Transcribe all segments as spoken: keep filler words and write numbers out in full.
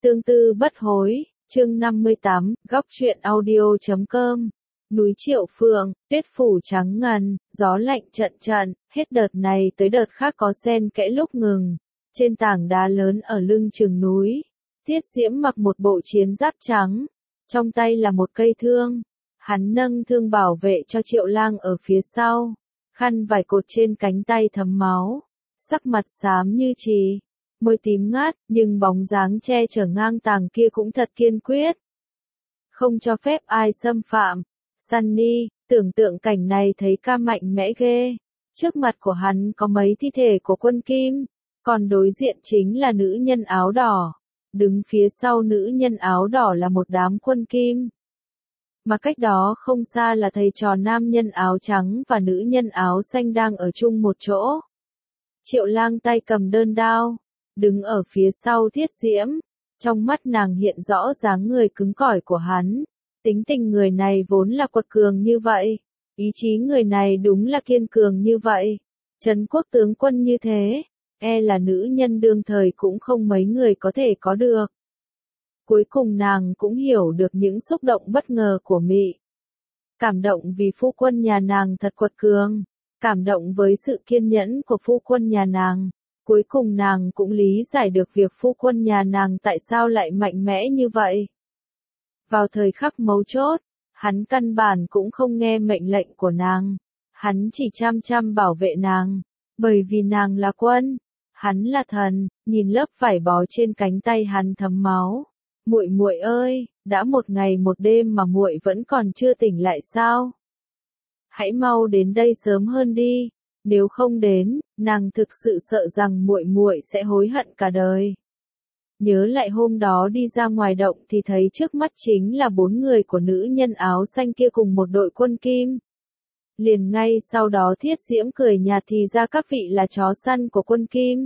Tương tư bất hối, chương năm mươi tám, góc truyện audio chấm com. Núi Triệu Phượng, tuyết phủ trắng ngần, gió lạnh trận trận, hết đợt này tới đợt khác có sen kẽ lúc ngừng. Trên tảng đá lớn ở lưng chừng núi, Tiết Diễm mặc một bộ chiến giáp trắng, trong tay là một cây thương. Hắn nâng thương bảo vệ cho Triệu Lang ở phía sau, khăn vải cột trên cánh tay thấm máu, sắc mặt xám như chì, môi tím ngắt, nhưng bóng dáng che chở ngang tàng kia cũng thật kiên quyết. Không cho phép ai xâm phạm. Sunny, tưởng tượng cảnh này thấy ca mạnh mẽ ghê. Trước mặt của hắn có mấy thi thể của quân Kim, còn đối diện chính là nữ nhân áo đỏ. Đứng phía sau nữ nhân áo đỏ là một đám quân Kim. Mà cách đó không xa là thầy trò nam nhân áo trắng và nữ nhân áo xanh đang ở chung một chỗ. Triệu Lang tay cầm đơn đao, đứng ở phía sau Thiết Diễm, trong mắt nàng hiện rõ dáng người cứng cỏi của hắn. Tính tình người này vốn là quật cường như vậy, ý chí người này đúng là kiên cường như vậy. Trấn quốc tướng quân như thế, e là nữ nhân đương thời cũng không mấy người có thể có được. Cuối cùng nàng cũng hiểu được những xúc động bất ngờ của Mị. Cảm động vì phu quân nhà nàng thật quật cường, cảm động với sự kiên nhẫn của phu quân nhà nàng. Cuối cùng nàng cũng lý giải được việc phu quân nhà nàng tại sao lại mạnh mẽ như vậy. Vào thời khắc mấu chốt, hắn căn bản cũng không nghe mệnh lệnh của nàng. Hắn chỉ chăm chăm bảo vệ nàng, bởi vì nàng là quân, hắn là thần. Nhìn lớp vải bó trên cánh tay hắn thấm máu. Muội muội ơi, đã một ngày một đêm mà muội vẫn còn chưa tỉnh lại sao? Hãy mau đến đây sớm hơn đi, nếu không đến, nàng thực sự sợ rằng muội muội sẽ hối hận cả đời. Nhớ lại hôm đó đi ra ngoài động thì thấy trước mắt chính là bốn người của nữ nhân áo xanh kia cùng một đội quân Kim. Liền ngay sau đó Thiết Diễm cười nhạt thì ra các vị là chó săn của quân Kim.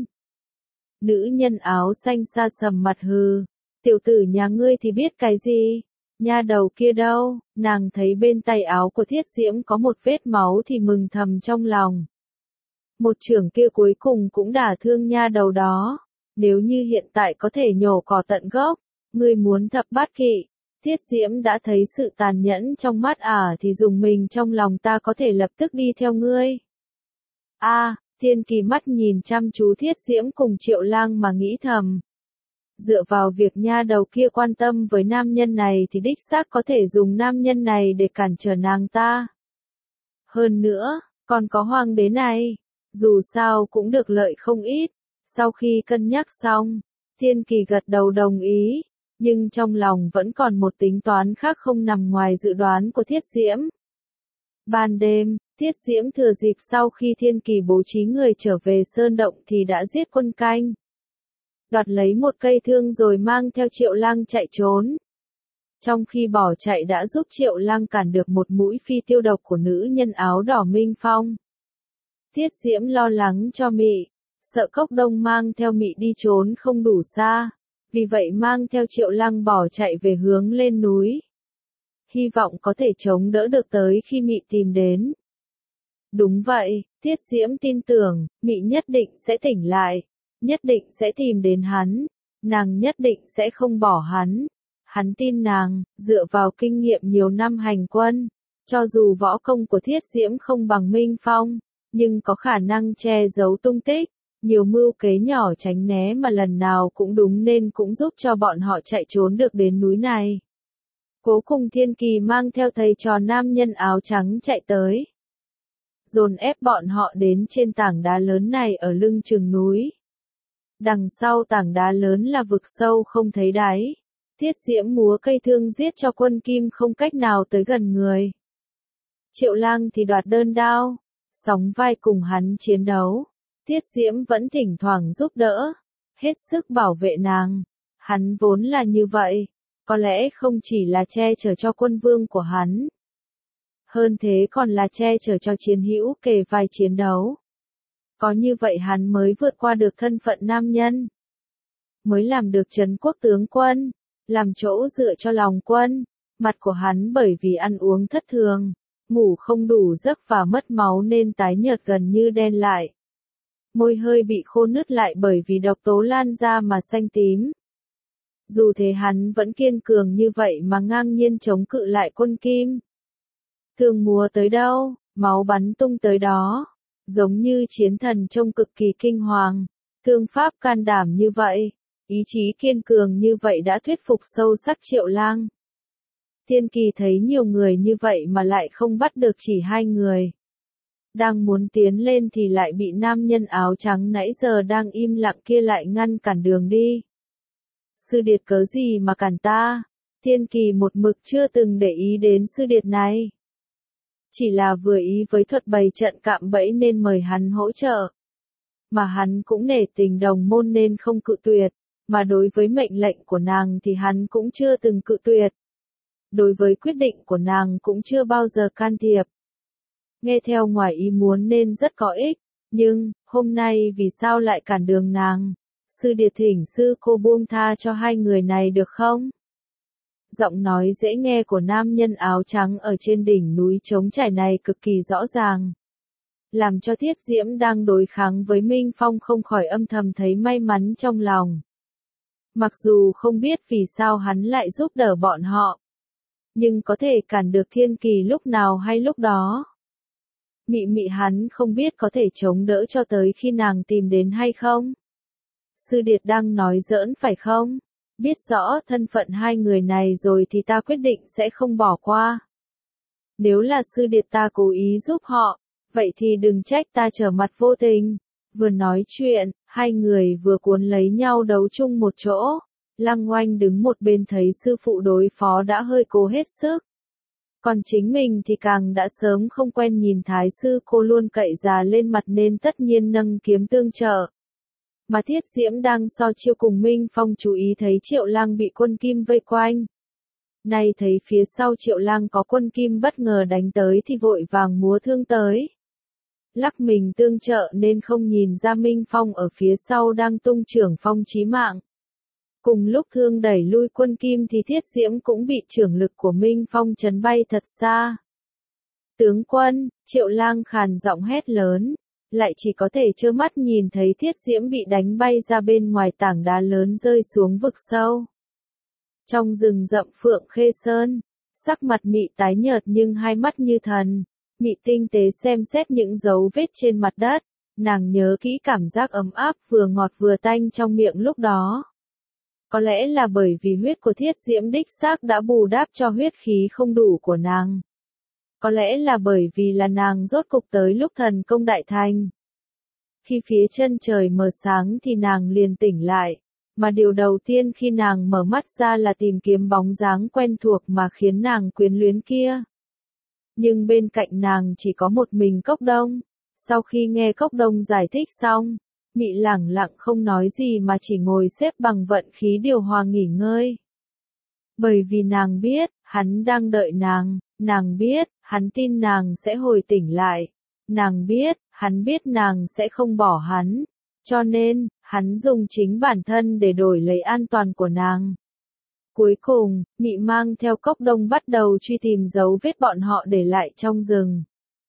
Nữ nhân áo xanh sa sầm mặt hừ, tiểu tử nhà ngươi thì biết cái gì, nha đầu kia đâu. Nàng thấy bên tay áo của Thiết Diễm có một vết máu thì mừng thầm trong lòng. Một chưởng kia cuối cùng cũng đả thương nha đầu đó. Nếu như hiện tại có thể nhổ cỏ tận gốc, ngươi muốn thập bát kỵ. Thiết Diễm đã thấy sự tàn nhẫn trong mắt ả thì dùng mình trong lòng ta có thể lập tức đi theo ngươi. A, à, Thiên Kỳ mắt nhìn chăm chú Thiết Diễm cùng Triệu Lang mà nghĩ thầm. Dựa vào việc nha đầu kia quan tâm với nam nhân này thì đích xác có thể dùng nam nhân này để cản trở nàng ta. Hơn nữa, còn có hoàng đế này, dù sao cũng được lợi không ít. Sau khi cân nhắc xong, Thiên Kỳ gật đầu đồng ý, nhưng trong lòng vẫn còn một tính toán khác không nằm ngoài dự đoán của Thiết Diễm. Ban đêm, Thiết Diễm thừa dịp sau khi Thiên Kỳ bố trí người trở về sơn động thì đã giết quân canh. Đoạt lấy một cây thương rồi mang theo Triệu Lang chạy trốn. Trong khi bỏ chạy đã giúp Triệu Lang cản được một mũi phi tiêu độc của nữ nhân áo đỏ Minh Phong. Thiết Diễm lo lắng cho Mị, sợ Cốc Đông mang theo Mị đi trốn không đủ xa, vì vậy mang theo Triệu Lang bỏ chạy về hướng lên núi. Hy vọng có thể chống đỡ được tới khi Mị tìm đến. Đúng vậy, Thiết Diễm tin tưởng, Mị nhất định sẽ tỉnh lại, nhất định sẽ tìm đến hắn, nàng nhất định sẽ không bỏ hắn. Hắn tin nàng, dựa vào kinh nghiệm nhiều năm hành quân, cho dù võ công của Thiết Diễm không bằng Minh Phong, nhưng có khả năng che giấu tung tích, nhiều mưu kế nhỏ tránh né mà lần nào cũng đúng nên cũng giúp cho bọn họ chạy trốn được đến núi này. Cố cùng Thiên Kỳ mang theo thầy trò nam nhân áo trắng chạy tới, dồn ép bọn họ đến trên tảng đá lớn này ở lưng chừng núi. Đằng sau tảng đá lớn là vực sâu không thấy đáy. Thiết Diễm múa cây thương giết cho quân Kim không cách nào tới gần người. Triệu Lang thì đoạt đơn đao, sóng vai cùng hắn chiến đấu. Thiết Diễm vẫn thỉnh thoảng giúp đỡ, hết sức bảo vệ nàng. Hắn vốn là như vậy, có lẽ không chỉ là che chở cho quân vương của hắn. Hơn thế còn là che chở cho chiến hữu kề vai chiến đấu. Có như vậy hắn mới vượt qua được thân phận nam nhân. Mới làm được trấn quốc tướng quân, làm chỗ dựa cho lòng quân. Mặt của hắn bởi vì ăn uống thất thường, ngủ không đủ giấc và mất máu nên tái nhợt gần như đen lại. Môi hơi bị khô nứt lại bởi vì độc tố lan ra mà xanh tím. Dù thế hắn vẫn kiên cường như vậy mà ngang nhiên chống cự lại quân Kim. Thương múa tới đâu, máu bắn tung tới đó. Giống như chiến thần trông cực kỳ kinh hoàng. Thương pháp can đảm như vậy, ý chí kiên cường như vậy đã thuyết phục sâu sắc Triệu Lang. Thiên Kỳ thấy nhiều người như vậy mà lại không bắt được chỉ hai người. Đang muốn tiến lên thì lại bị nam nhân áo trắng nãy giờ đang im lặng kia lại ngăn cản đường đi. Sư điệt cớ gì mà cản ta? Thiên Kỳ một mực chưa từng để ý đến sư điệt này. Chỉ là vừa ý với thuật bày trận cạm bẫy nên mời hắn hỗ trợ. Mà hắn cũng nể tình đồng môn nên không cự tuyệt, mà đối với mệnh lệnh của nàng thì hắn cũng chưa từng cự tuyệt. Đối với quyết định của nàng cũng chưa bao giờ can thiệp. Nghe theo ngoài ý muốn nên rất có ích, nhưng, hôm nay vì sao lại cản đường nàng? Sư điệt thỉnh sư cô buông tha cho hai người này được không? Giọng nói dễ nghe của nam nhân áo trắng ở trên đỉnh núi trống trải này cực kỳ rõ ràng. Làm cho Thiết Diễm đang đối kháng với Minh Phong không khỏi âm thầm thấy may mắn trong lòng. Mặc dù không biết vì sao hắn lại giúp đỡ bọn họ, nhưng có thể cản được Thiên Kỳ lúc nào hay lúc đó. Mị mị hắn không biết có thể chống đỡ cho tới khi nàng tìm đến hay không? Sư điệt đang nói giỡn phải không? Biết rõ thân phận hai người này rồi thì ta quyết định sẽ không bỏ qua. Nếu là sư điệt ta cố ý giúp họ, vậy thì đừng trách ta trở mặt vô tình. Vừa nói chuyện, hai người vừa cuốn lấy nhau đấu chung một chỗ. Lăng Oanh đứng một bên thấy sư phụ đối phó đã hơi cố hết sức. Còn chính mình thì càng đã sớm không quen nhìn thái sư cô luôn cậy già lên mặt nên tất nhiên nâng kiếm tương trợ. Mà Thiết Diễm đang so chiêu cùng Minh Phong chú ý thấy Triệu Lang bị quân Kim vây quanh. Nay thấy phía sau Triệu Lang có quân Kim bất ngờ đánh tới thì vội vàng múa thương tới. Lắc mình tương trợ nên không nhìn ra Minh Phong ở phía sau đang tung trưởng phong chí mạng. Cùng lúc thương đẩy lui quân Kim thì Thiết Diễm cũng bị trưởng lực của Minh Phong chấn bay thật xa. Tướng quân, Triệu Lang khàn giọng hét lớn, lại chỉ có thể trơ mắt nhìn thấy Thiết Diễm bị đánh bay ra bên ngoài tảng đá lớn rơi xuống vực sâu. Trong rừng rậm Phượng Khê Sơn, sắc mặt Mị tái nhợt nhưng hai mắt như thần. Mị tinh tế xem xét những dấu vết trên mặt đất, nàng nhớ kỹ cảm giác ấm áp vừa ngọt vừa tanh trong miệng lúc đó. Có lẽ là bởi vì huyết của Thiết Diễm đích xác đã bù đắp cho huyết khí không đủ của nàng. Có lẽ là bởi vì là nàng rốt cục tới lúc thần công đại thành. Khi phía chân trời mờ sáng thì nàng liền tỉnh lại, mà điều đầu tiên khi nàng mở mắt ra là tìm kiếm bóng dáng quen thuộc mà khiến nàng quyến luyến kia. Nhưng bên cạnh nàng chỉ có một mình Cốc Đông. Sau khi nghe Cốc Đông giải thích xong, Mị lẳng lặng không nói gì mà chỉ ngồi xếp bằng vận khí điều hòa nghỉ ngơi. Bởi vì nàng biết, hắn đang đợi nàng, nàng biết, hắn tin nàng sẽ hồi tỉnh lại. Nàng biết, hắn biết nàng sẽ không bỏ hắn. Cho nên, hắn dùng chính bản thân để đổi lấy an toàn của nàng. Cuối cùng, Mị mang theo Cốc Đông bắt đầu truy tìm dấu vết bọn họ để lại trong rừng.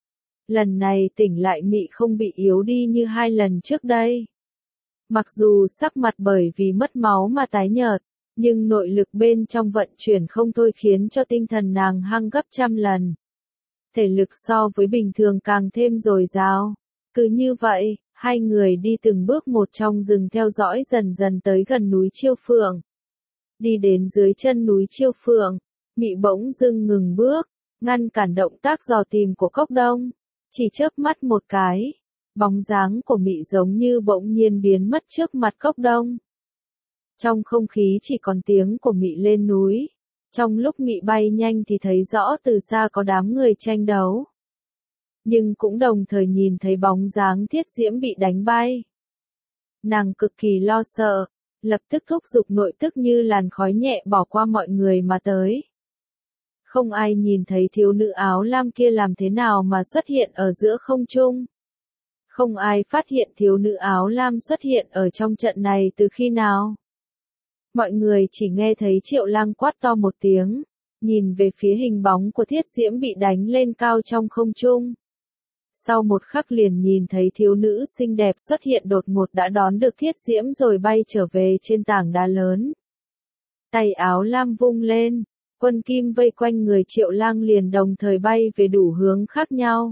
Lần này tỉnh lại Mị không bị yếu đi như hai lần trước đây. Mặc dù sắc mặt bởi vì mất máu mà tái nhợt, nhưng nội lực bên trong vận chuyển không thôi khiến cho tinh thần nàng hăng gấp trăm lần. Thể lực so với bình thường càng thêm dồi dào. Cứ như vậy, hai người đi từng bước một trong rừng theo dõi dần dần tới gần núi Chiêu Phượng. Đi đến dưới chân núi Chiêu Phượng, Mị bỗng dưng ngừng bước, ngăn cản động tác dò tìm của Cốc Đông. Chỉ chớp mắt một cái, bóng dáng của Mị giống như bỗng nhiên biến mất trước mặt Cốc Đông. Trong không khí chỉ còn tiếng của Mị lên núi. Trong lúc Mị bay nhanh thì thấy rõ từ xa có đám người tranh đấu. Nhưng cũng đồng thời nhìn thấy bóng dáng Thiết Diễm bị đánh bay. Nàng cực kỳ lo sợ, lập tức thúc giục nội tức như làn khói nhẹ bỏ qua mọi người mà tới. Không ai nhìn thấy thiếu nữ áo lam kia làm thế nào mà xuất hiện ở giữa không trung. Không ai phát hiện thiếu nữ áo lam xuất hiện ở trong trận này từ khi nào. Mọi người chỉ nghe thấy Triệu Lang quát to một tiếng, nhìn về phía hình bóng của Thiết Diễm bị đánh lên cao trong không trung. Sau một khắc liền nhìn thấy thiếu nữ xinh đẹp xuất hiện đột ngột đã đón được Thiết Diễm rồi bay trở về trên tảng đá lớn. Tay áo lam vung lên, quân kim vây quanh người Triệu Lang liền đồng thời bay về đủ hướng khác nhau.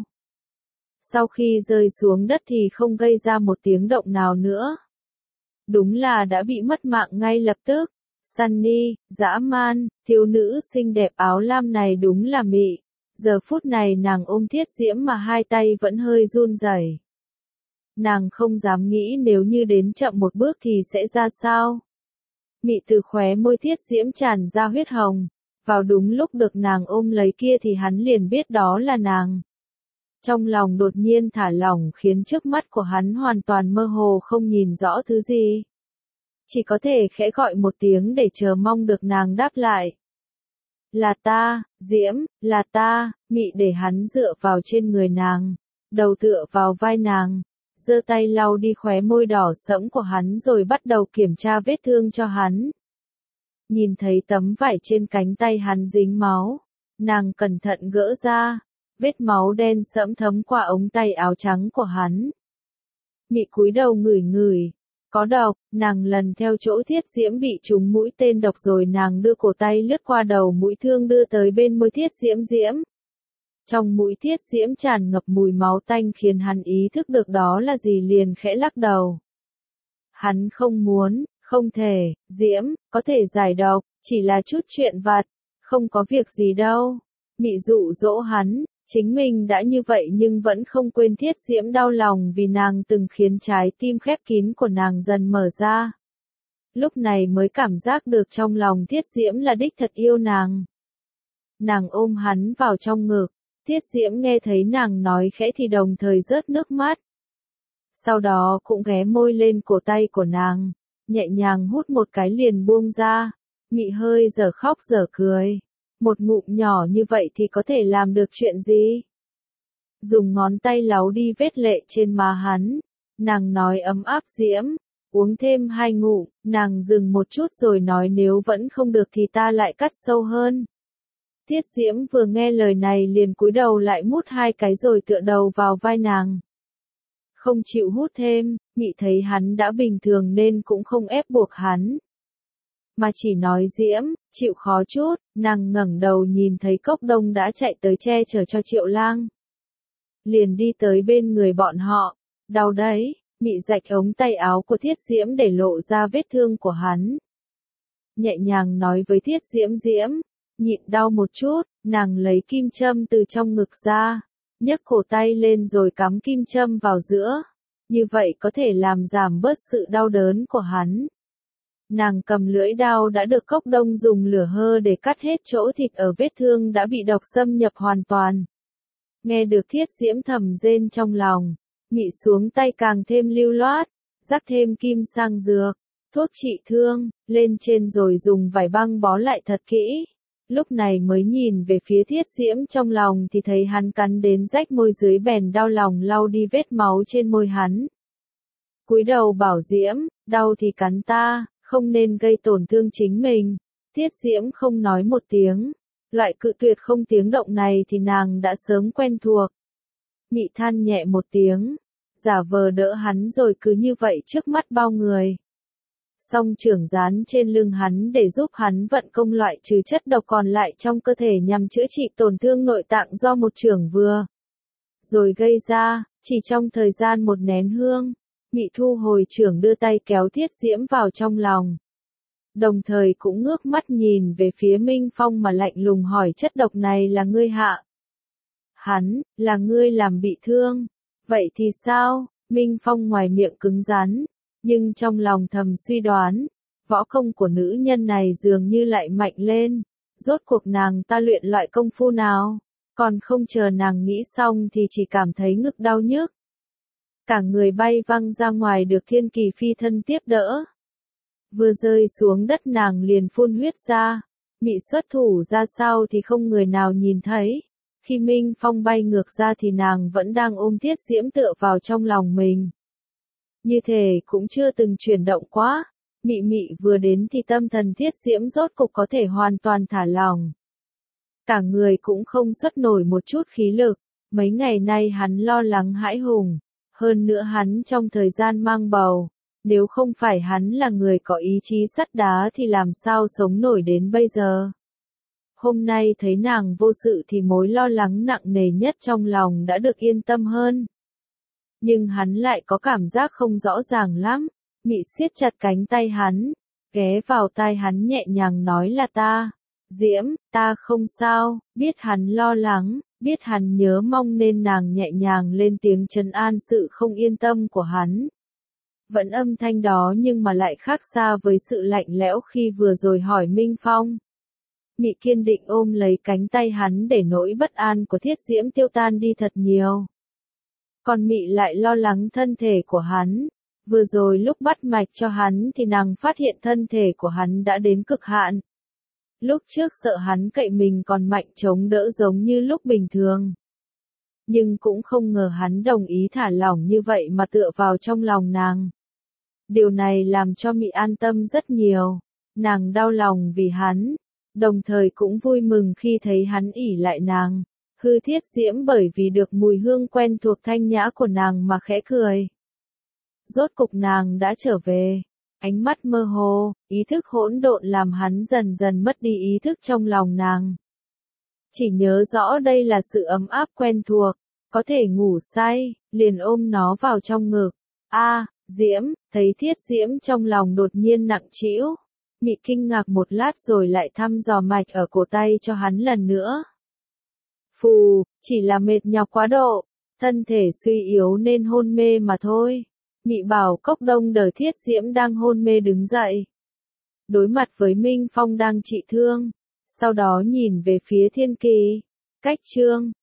Sau khi rơi xuống đất thì không gây ra một tiếng động nào nữa. Đúng là đã bị mất mạng ngay lập tức. Sunny, dã man, thiếu nữ xinh đẹp áo lam này đúng là mị. Giờ phút này nàng ôm Thiết Diễm mà hai tay vẫn hơi run rẩy. Nàng không dám nghĩ nếu như đến chậm một bước thì sẽ ra sao. Mị từ khóe môi Thiết Diễm tràn ra huyết hồng. Vào đúng lúc được nàng ôm lấy kia thì hắn liền biết đó là nàng. Trong lòng đột nhiên thả lỏng khiến trước mắt của hắn hoàn toàn mơ hồ không nhìn rõ thứ gì. Chỉ có thể khẽ gọi một tiếng để chờ mong được nàng đáp lại. Là ta, Diễm, là ta, mị để hắn dựa vào trên người nàng, đầu tựa vào vai nàng, giơ tay lau đi khóe môi đỏ sẫm của hắn rồi bắt đầu kiểm tra vết thương cho hắn. Nhìn thấy tấm vải trên cánh tay hắn dính máu, nàng cẩn thận gỡ ra, vết máu đen sẫm thấm qua ống tay áo trắng của hắn. Mị cúi đầu ngửi ngửi, có độc, nàng lần theo chỗ Thiết Diễm bị trúng mũi tên độc rồi nàng đưa cổ tay lướt qua đầu mũi thương đưa tới bên môi Thiết Diễm Diễm. Trong mũi Thiết Diễm tràn ngập mùi máu tanh khiến hắn ý thức được đó là gì liền khẽ lắc đầu. Hắn không muốn, không thể, Diễm, có thể giải độc, chỉ là chút chuyện vặt, không có việc gì đâu. Mị dụ dỗ hắn, chính mình đã như vậy nhưng vẫn không quên Thiết Diễm đau lòng vì nàng từng khiến trái tim khép kín của nàng dần mở ra. Lúc này mới cảm giác được trong lòng Thiết Diễm là đích thật yêu nàng. Nàng ôm hắn vào trong ngực, Thiết Diễm nghe thấy nàng nói khẽ thì đồng thời rớt nước mắt. Sau đó cũng ghé môi lên cổ tay của nàng, nhẹ nhàng hút một cái liền buông ra, mị hơi dở khóc dở cười. Một ngụm nhỏ như vậy thì có thể làm được chuyện gì? Dùng ngón tay láu đi vết lệ trên má hắn, nàng nói ấm áp Diễm, uống thêm hai ngụm, nàng dừng một chút rồi nói nếu vẫn không được thì ta lại cắt sâu hơn. Thiết Diễm vừa nghe lời này liền cúi đầu lại mút hai cái rồi tựa đầu vào vai nàng. Không chịu hút thêm, mị thấy hắn đã bình thường nên cũng không ép buộc hắn. Mà chỉ nói Diễm, chịu khó chút, nàng ngẩng đầu nhìn thấy Cốc Đông đã chạy tới che chở cho Triệu Lang. Liền đi tới bên người bọn họ, đau đấy, mị rạch ống tay áo của Thiết Diễm để lộ ra vết thương của hắn. Nhẹ nhàng nói với Thiết Diễm Diễm, nhịn đau một chút, nàng lấy kim châm từ trong ngực ra, nhấc cổ tay lên rồi cắm kim châm vào giữa, như vậy có thể làm giảm bớt sự đau đớn của hắn. Nàng cầm lưỡi dao đã được Cốc Đông dùng lửa hơ để cắt hết chỗ thịt ở vết thương đã bị độc xâm nhập hoàn toàn. Nghe được Thiết Diễm thầm rên trong lòng, mị xuống tay càng thêm lưu loát, rắc thêm kim sang dược, thuốc trị thương, lên trên rồi dùng vải băng bó lại thật kỹ. Lúc này mới nhìn về phía Thiết Diễm trong lòng thì thấy hắn cắn đến rách môi dưới bèn đau lòng lau đi vết máu trên môi hắn. Cúi đầu bảo Diễm, đau thì cắn ta, không nên gây tổn thương chính mình. Thiết Diễm không nói một tiếng. Loại cự tuyệt không tiếng động này thì nàng đã sớm quen thuộc. Mị than nhẹ một tiếng, giả vờ đỡ hắn rồi cứ như vậy trước mắt bao người. Song trưởng dán trên lưng hắn để giúp hắn vận công loại trừ chất độc còn lại trong cơ thể nhằm chữa trị tổn thương nội tạng do một trưởng vừa rồi gây ra, chỉ trong thời gian một nén hương. Mị thu hồi trưởng đưa tay kéo Thiết Diễm vào trong lòng. Đồng thời cũng ngước mắt nhìn về phía Minh Phong mà lạnh lùng hỏi chất độc này là ngươi hạ. Hắn, là ngươi làm bị thương. Vậy thì sao? Minh Phong ngoài miệng cứng rắn, nhưng trong lòng thầm suy đoán, võ công của nữ nhân này dường như lại mạnh lên. Rốt cuộc nàng ta luyện loại công phu nào? Còn không chờ nàng nghĩ xong thì chỉ cảm thấy ngực đau nhức. Cả người bay văng ra ngoài được Thiên Kỳ phi thân tiếp đỡ. Vừa rơi xuống đất nàng liền phun huyết ra. Mị xuất thủ ra sao thì không người nào nhìn thấy. Khi Minh Phong bay ngược ra thì nàng vẫn đang ôm Thiết Diễm tựa vào trong lòng mình. Như thể cũng chưa từng chuyển động quá. Mị mị vừa đến thì tâm thần Thiết Diễm rốt cục có thể hoàn toàn thả lỏng. Cả người cũng không xuất nổi một chút khí lực. Mấy ngày nay hắn lo lắng hãi hùng. Hơn nữa hắn trong thời gian mang bầu, Nếu không phải hắn là người có ý chí sắt đá thì làm sao sống nổi đến bây giờ. Hôm nay thấy nàng vô sự thì mối lo lắng nặng nề nhất trong lòng đã được yên tâm hơn. Nhưng hắn lại có cảm giác không rõ ràng lắm. Mị siết chặt cánh tay hắn, ghé vào tai hắn nhẹ nhàng nói là ta. Diễm, ta không sao, biết hắn lo lắng, biết hắn nhớ mong nên nàng nhẹ nhàng lên tiếng trấn an sự không yên tâm của hắn. Vẫn âm thanh đó nhưng mà lại khác xa với sự lạnh lẽo khi vừa rồi hỏi Minh Phong. Mị kiên định ôm lấy cánh tay hắn để nỗi bất an của Thiết Diễm tiêu tan đi thật nhiều. Còn Mị lại lo lắng thân thể của hắn. Vừa rồi lúc bắt mạch cho hắn thì nàng phát hiện thân thể của hắn đã đến cực hạn. Lúc trước sợ hắn cậy mình còn mạnh chống đỡ giống như lúc bình thường. Nhưng cũng không ngờ hắn đồng ý thả lỏng như vậy mà tựa vào trong lòng nàng. Điều này làm cho Mị an tâm rất nhiều. Nàng đau lòng vì hắn, đồng thời cũng vui mừng khi thấy hắn ỷ lại nàng. Hư Thiết Diễm bởi vì được mùi hương quen thuộc thanh nhã của nàng mà khẽ cười. Rốt cục nàng đã trở về. Ánh mắt mơ hồ, ý thức hỗn độn làm hắn dần dần mất đi ý thức trong lòng nàng. Chỉ nhớ rõ đây là sự ấm áp quen thuộc, có thể ngủ say, liền ôm nó vào trong ngực. A, Diễm, thấy Thiết Diễm trong lòng đột nhiên nặng trĩu. Mị kinh ngạc một lát rồi lại thăm dò mạch ở cổ tay cho hắn lần nữa. Phù, chỉ là mệt nhọc quá độ, thân thể suy yếu nên hôn mê mà thôi. Mị bảo Cốc Đông đỡ Thiết Diễm đang hôn mê đứng dậy. Đối mặt với Minh Phong đang trị thương. Sau đó nhìn về phía Thiên Kỳ. Cách chương